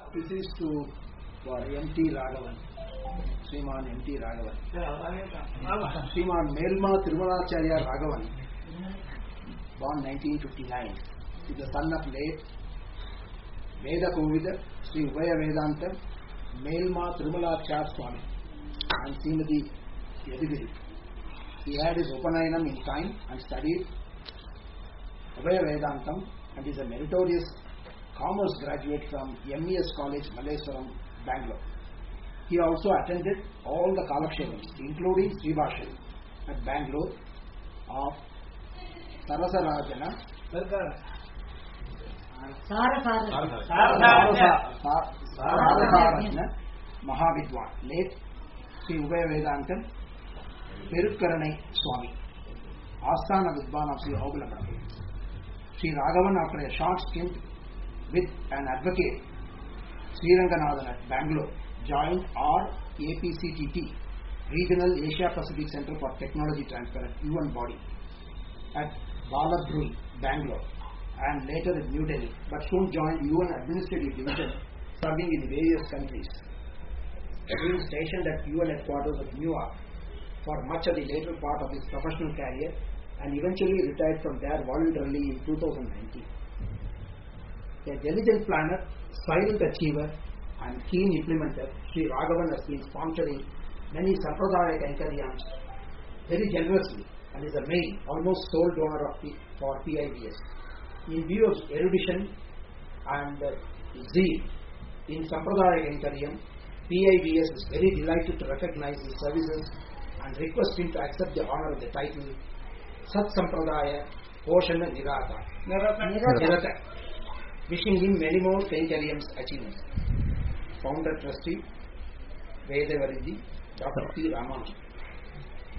This is to for M.T. Raghavan, Sriman M.T. Raghavan. Sriman Melma Thirumalacharya Raghavan, born 1959, is the son of late Veda Kovida Sri Ubaya Vedanta Melma Thirumalacharya Swami and Srimati Yadugiri. He had his Upanayanam in time and studied Ubaya Vedantam and is a meritorious commerce graduate from MES College, Malleswaram, Bangalore. He also attended all the Kalakshevams, including Sri Bhashan at Bangalore of Sarasarajana Mahavidwan, late Sri Ubaya Vedantam Perukkaranai Swami, Asthana Vidwan of Sri Hogalamana. Sri Raghavan, after a short stint with an advocate, Sriranganathan at Bangalore, joined RAPCTT, Regional Asia Pacific Centre for Technology Transfer at UN body at Balabhrui, Bangalore, and later at New Delhi, but soon joined UN Administrative Division, serving in various countries. Being stationed at UN headquarters at Newark for much of the later part of his professional career, and eventually retired from there voluntarily in 2019. A diligent planner, silent achiever, and keen implementer, Sri Raghavan has been sponsoring many Sampradaya Kainkariams very generously and is a main, almost sole donor for PIBS. In view of erudition and zeal in Sampradaya Kainkariam, PIBS is very delighted to recognize his services and request him to accept the honor of the title Sat Sampradaya Poshana Nirata. Wishing him many more Kainkariam's achievements. Founder Trustee Vedavaridi Dr. P. Ramanujan.